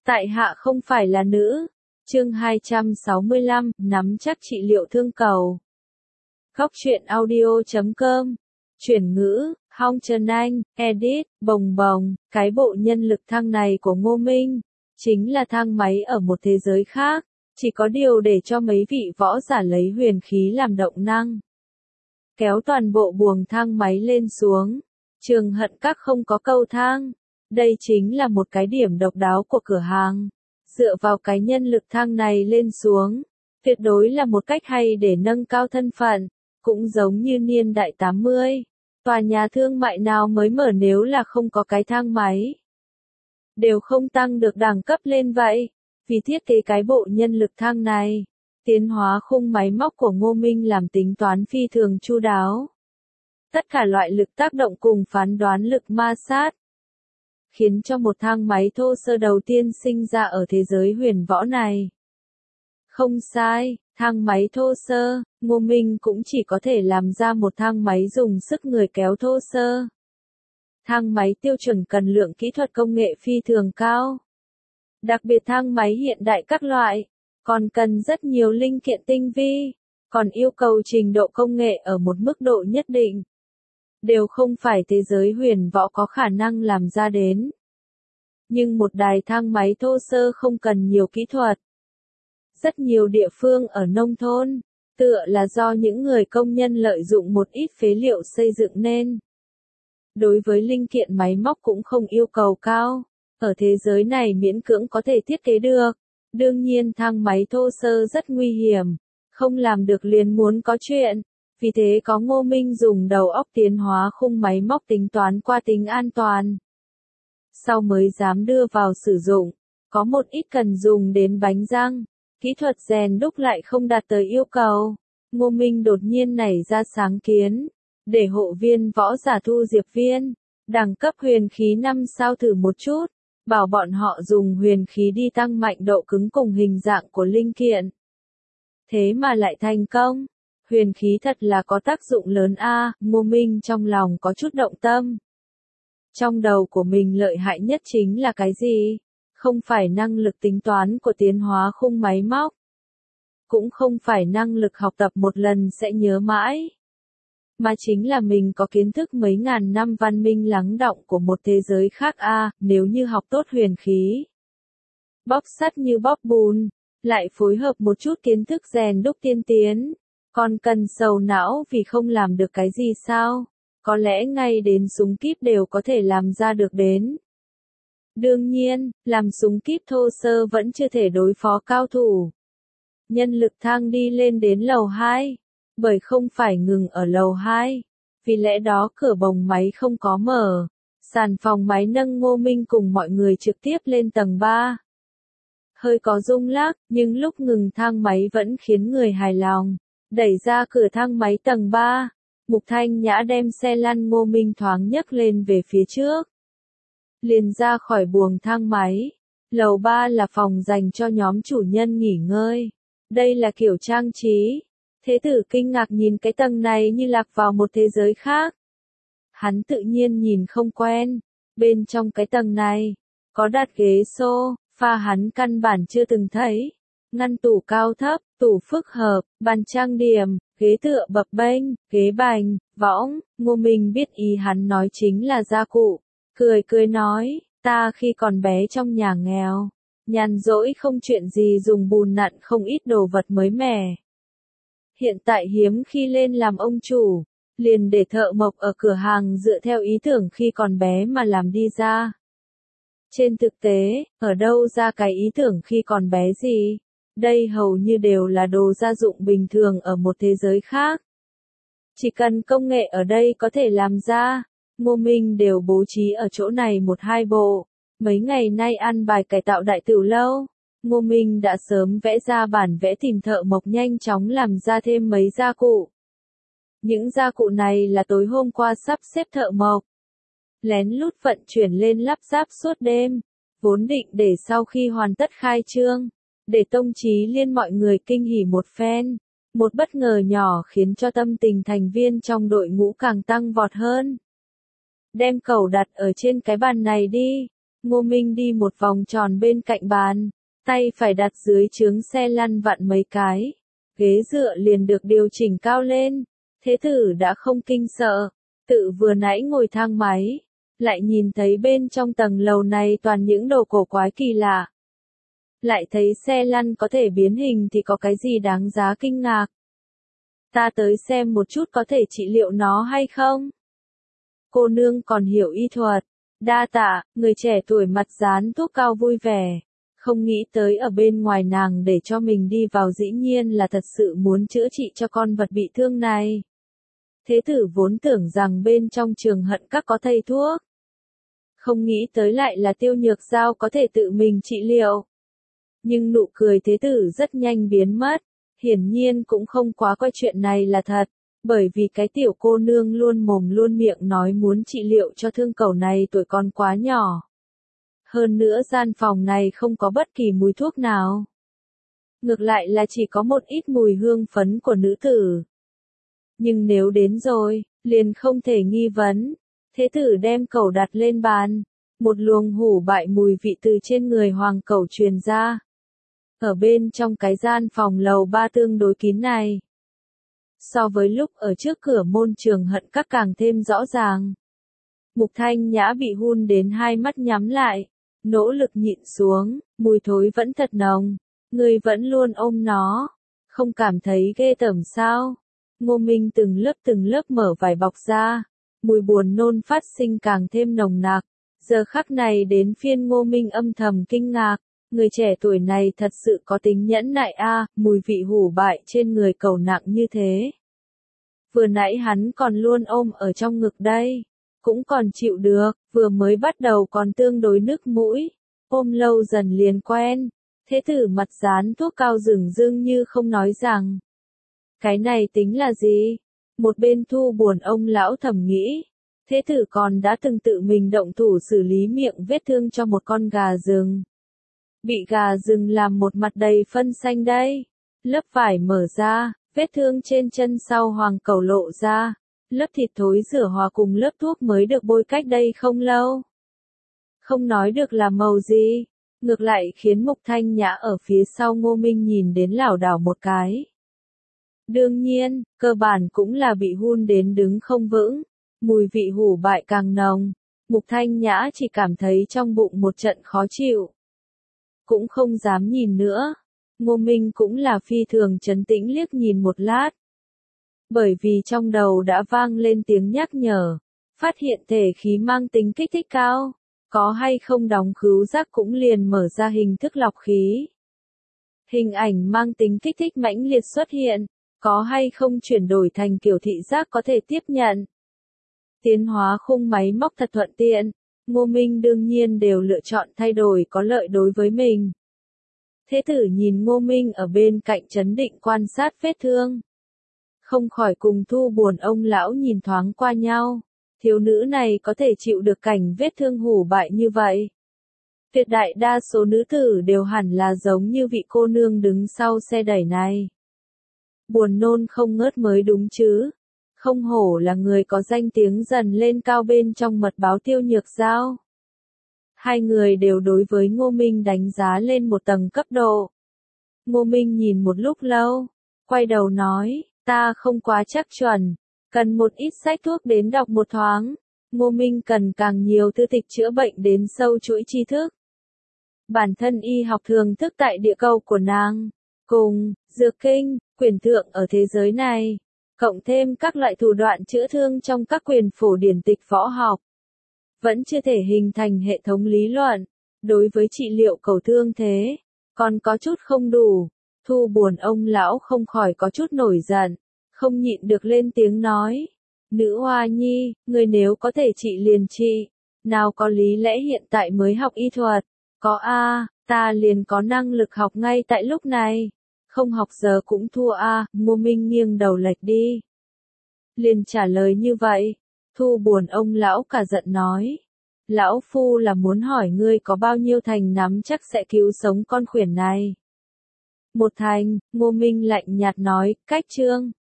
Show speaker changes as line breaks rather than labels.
Tại hạ không phải là nữ. Chương 265, nắm chắc trị liệu thương cầu. Góc truyện audio.com. Chuyển ngữ, Hong Trần Anh, edit, bồng bồng, cái bộ nhân lực thang này của Ngô Minh, chính là thang máy ở một thế giới khác, chỉ có điều để cho mấy vị võ giả lấy huyền khí làm động năng. Kéo toàn bộ buồng thang máy lên xuống, Trường Hận Các không có cầu thang. Đây chính là một cái điểm độc đáo của cửa hàng. Dựa vào cái nhân lực thang này lên xuống, tuyệt đối là một cách hay để nâng cao thân phận, cũng giống như niên đại 80. Tòa nhà thương mại nào mới mở nếu là không có cái thang máy, đều không tăng được đẳng cấp lên vậy. Vì thiết kế cái bộ nhân lực thang này, tiến hóa khung máy móc của Ngô Minh làm tính toán phi thường chu đáo. Tất cả loại lực tác động cùng phán đoán lực ma sát, khiến cho một thang máy thô sơ đầu tiên sinh ra ở thế giới huyền võ này. Không sai, thang máy thô sơ, Ngô Minh cũng chỉ có thể làm ra một thang máy dùng sức người kéo thô sơ. Thang máy tiêu chuẩn cần lượng kỹ thuật công nghệ phi thường cao. Đặc biệt thang máy hiện đại các loại, còn cần rất nhiều linh kiện tinh vi, còn yêu cầu trình độ công nghệ ở một mức độ nhất định. Đều không phải thế giới huyền võ có khả năng làm ra đến. Nhưng một đài thang máy thô sơ không cần nhiều kỹ thuật. Rất nhiều địa phương ở nông thôn, tựa là do những người công nhân lợi dụng một ít phế liệu xây dựng nên. Đối với linh kiện máy móc cũng không yêu cầu cao, ở thế giới này miễn cưỡng có thể thiết kế được. Đương nhiên thang máy thô sơ rất nguy hiểm, không làm được liền muốn có chuyện. Vì thế có Ngô Minh dùng đầu óc tiến hóa khung máy móc tính toán qua tính an toàn. Sau mới dám đưa vào sử dụng, có một ít cần dùng đến bánh răng, kỹ thuật rèn đúc lại không đạt tới yêu cầu. Ngô Minh đột nhiên nảy ra sáng kiến, để hộ viên võ giả Thu Diệp Viên, đẳng cấp huyền khí 5 sao thử một chút, bảo bọn họ dùng huyền khí đi tăng mạnh độ cứng cùng hình dạng của linh kiện. Thế mà lại thành công. Huyền khí thật là có tác dụng lớn a. Ngô Minh trong lòng có chút động tâm. Trong đầu của mình lợi hại nhất chính là cái gì? Không phải năng lực tính toán của tiến hóa khung máy móc. Cũng không phải năng lực học tập một lần sẽ nhớ mãi. Mà chính là mình có kiến thức mấy ngàn năm văn minh lắng đọng của một thế giới khác a. Nếu như học tốt huyền khí, bóp sắt như bóp bùn, lại phối hợp một chút kiến thức rèn đúc tiên tiến. Còn cần sầu não vì không làm được cái gì sao? Có lẽ ngay đến súng kíp đều có thể làm ra được đến. Đương nhiên, làm súng kíp thô sơ vẫn chưa thể đối phó cao thủ. Nhân lực thang đi lên đến lầu 2, bởi không phải ngừng ở lầu 2. Vì lẽ đó cửa bồng máy không có mở. Sàn phòng máy nâng Ngô Minh cùng mọi người trực tiếp lên tầng 3. Hơi có rung lắc, nhưng lúc ngừng thang máy vẫn khiến người hài lòng. Đẩy ra cửa thang máy tầng 3, Mục Thanh Nhã đem xe lăn Ngô Minh thoáng nhấc lên về phía trước. Liền ra khỏi buồng thang máy. Lầu 3 là phòng dành cho nhóm chủ nhân nghỉ ngơi. Đây là kiểu trang trí. Thế tử kinh ngạc nhìn cái tầng này như lạc vào một thế giới khác. Hắn tự nhiên nhìn không quen. Bên trong cái tầng này, có đặt ghế sofa hắn căn bản chưa từng thấy. Ngăn tủ cao thấp, tủ phức hợp, bàn trang điểm, ghế tựa bập bênh, ghế bành, võng. Ngô Minh biết ý hắn nói chính là gia cụ. Cười cười nói, ta khi còn bé trong nhà nghèo, nhàn rỗi không chuyện gì dùng bùn nặn không ít đồ vật mới mẻ. Hiện tại hiếm khi lên làm ông chủ, liền để thợ mộc ở cửa hàng dựa theo ý tưởng khi còn bé mà làm đi ra. Trên thực tế, ở đâu ra cái ý tưởng khi còn bé gì? Đây hầu như đều là đồ gia dụng bình thường ở một thế giới khác. Chỉ cần công nghệ ở đây có thể làm ra, Ngô Minh đều bố trí ở chỗ này 1-2 bộ. Mấy ngày nay ăn bài cải tạo đại tiểu lâu, Ngô Minh đã sớm vẽ ra bản vẽ tìm thợ mộc nhanh chóng làm ra thêm mấy gia cụ. Những gia cụ này là tối hôm qua sắp xếp thợ mộc lén lút vận chuyển lên lắp ráp suốt đêm, vốn định để sau khi hoàn tất khai trương, để Tông Chí Liên mọi người kinh hỉ một phen. Một bất ngờ nhỏ khiến cho tâm tình thành viên trong đội ngũ càng tăng vọt hơn. Đem cầu đặt ở trên cái bàn này đi. Ngô Minh đi một vòng tròn bên cạnh bàn, tay phải đặt dưới chướng xe lăn vặn mấy cái. Ghế dựa liền được điều chỉnh cao lên. Thế tử đã không kinh sợ. Tự vừa nãy ngồi thang máy, lại nhìn thấy bên trong tầng lầu này toàn những đồ cổ quái kỳ lạ. Lại thấy xe lăn có thể biến hình thì có cái gì đáng giá kinh ngạc. Ta tới xem một chút có thể trị liệu nó hay không? Cô nương còn hiểu y thuật. Đa tạ, người trẻ tuổi mặt dán thuốc cao vui vẻ. Không nghĩ tới ở bên ngoài nàng để cho mình đi vào dĩ nhiên là thật sự muốn chữa trị cho con vật bị thương này. Thế tử vốn tưởng rằng bên trong trường hận các có thầy thuốc. Không nghĩ tới lại là Tiêu Nhược Giao có thể tự mình trị liệu. Nhưng nụ cười thế tử rất nhanh biến mất. Hiển nhiên cũng không quá coi chuyện này là thật. Bởi vì cái tiểu cô nương luôn mồm luôn miệng nói muốn trị liệu cho thương cẩu này tuổi còn quá nhỏ. Hơn nữa gian phòng này không có bất kỳ mùi thuốc nào. Ngược lại là chỉ có một ít mùi hương phấn của nữ tử. Nhưng nếu đến rồi, liền không thể nghi vấn. Thế tử đem cẩu đặt lên bàn. Một luồng hủ bại mùi vị từ trên người hoàng cẩu truyền ra. Ở bên trong cái gian phòng lầu 3 tương đối kín này. So với lúc ở trước cửa môn trường hận các càng thêm rõ ràng. Mục Thanh Nhã bị hun đến hai mắt nhắm lại. Nỗ lực nhịn xuống, mùi thối vẫn thật nồng. Người vẫn luôn ôm nó. Không cảm thấy ghê tởm sao? Ngô Minh từng lớp mở vải bọc ra. Mùi buồn nôn phát sinh càng thêm nồng nặc. Giờ khắc này đến phiên Ngô Minh âm thầm kinh ngạc. Người trẻ tuổi này thật sự có tính nhẫn nại a, mùi vị hủ bại trên người cẩu nặng như thế. Vừa nãy hắn còn luôn ôm ở trong ngực đây. Cũng còn chịu được, vừa mới bắt đầu còn tương đối nức mũi. Ôm lâu dần liền quen. Thế tử mặt dán thuốc cao rừng rưng như không nói rằng. Cái này tính là gì? Một bên Thu Buồn ông lão thầm nghĩ. Thế tử còn đã từng tự mình động thủ xử lý miệng vết thương cho một con gà rừng. Bị gà rừng làm một mặt đầy phân xanh đây. Lớp vải mở ra, vết thương trên chân sau hoàng cẩu lộ ra. Lớp thịt thối rửa hòa cùng lớp thuốc mới được bôi cách đây không lâu. Không nói được là màu gì. Ngược lại khiến Mục Thanh Nhã ở phía sau Ngô Minh nhìn đến lảo đảo một cái. Đương nhiên, cơ bản cũng là bị hun đến đứng không vững. Mùi vị hủ bại càng nồng. Mục Thanh Nhã chỉ cảm thấy trong bụng một trận khó chịu. Cũng không dám nhìn nữa. Ngô Minh cũng là phi thường trấn tĩnh liếc nhìn một lát. Bởi vì trong đầu đã vang lên tiếng nhắc nhở. Phát hiện thể khí mang tính kích thích cao. Có hay không đóng khứu giác cũng liền mở ra hình thức lọc khí. Hình ảnh mang tính kích thích mãnh liệt xuất hiện. Có hay không chuyển đổi thành kiểu thị giác có thể tiếp nhận. Tiến hóa khung máy móc thật thuận tiện. Ngô Minh đương nhiên đều lựa chọn thay đổi có lợi đối với mình. Thế tử nhìn Ngô Minh ở bên cạnh trấn định quan sát vết thương. Không khỏi cùng Thu Buồn ông lão nhìn thoáng qua nhau. Thiếu nữ này có thể chịu được cảnh vết thương hủ bại như vậy. Tuyệt đại đa số nữ tử đều hẳn là giống như vị cô nương đứng sau xe đẩy này. Buồn nôn không ngớt mới đúng chứ. Không hổ là người có danh tiếng dần lên cao bên trong mật báo Tiêu Nhược Giao. Hai người đều đối với Ngô Minh đánh giá lên một tầng cấp độ. Ngô Minh nhìn một lúc lâu, quay đầu nói, ta không quá chắc chuẩn, cần một ít sách thuốc đến đọc một thoáng. Ngô Minh cần càng nhiều thư tịch chữa bệnh đến sâu chuỗi tri thức. Bản thân y học thường thức tại địa cầu của nàng, cùng, dược kinh, quyền thượng ở thế giới này. Cộng thêm các loại thủ đoạn chữa thương trong các quyền phổ điển tịch võ học. Vẫn chưa thể hình thành hệ thống lý luận. Đối với trị liệu cẩu thương thế, còn có chút không đủ. Thu Buồn ông lão không khỏi có chút nổi giận. Không nhịn được lên tiếng nói. Nữ hoa nhi, người nếu có thể trị liền trị. Nào có lý lẽ hiện tại mới học y thuật. Có a, ta liền có năng lực học ngay tại lúc này. Không học giờ cũng thua a. Ngô Minh nghiêng đầu lệch đi. Liền trả lời như vậy. Thu Buồn ông lão cả giận nói. Lão phu là muốn hỏi ngươi có bao nhiêu thành nắm chắc sẽ cứu sống con khuyển này. Một thành, Ngô Minh lạnh nhạt nói, cách chương.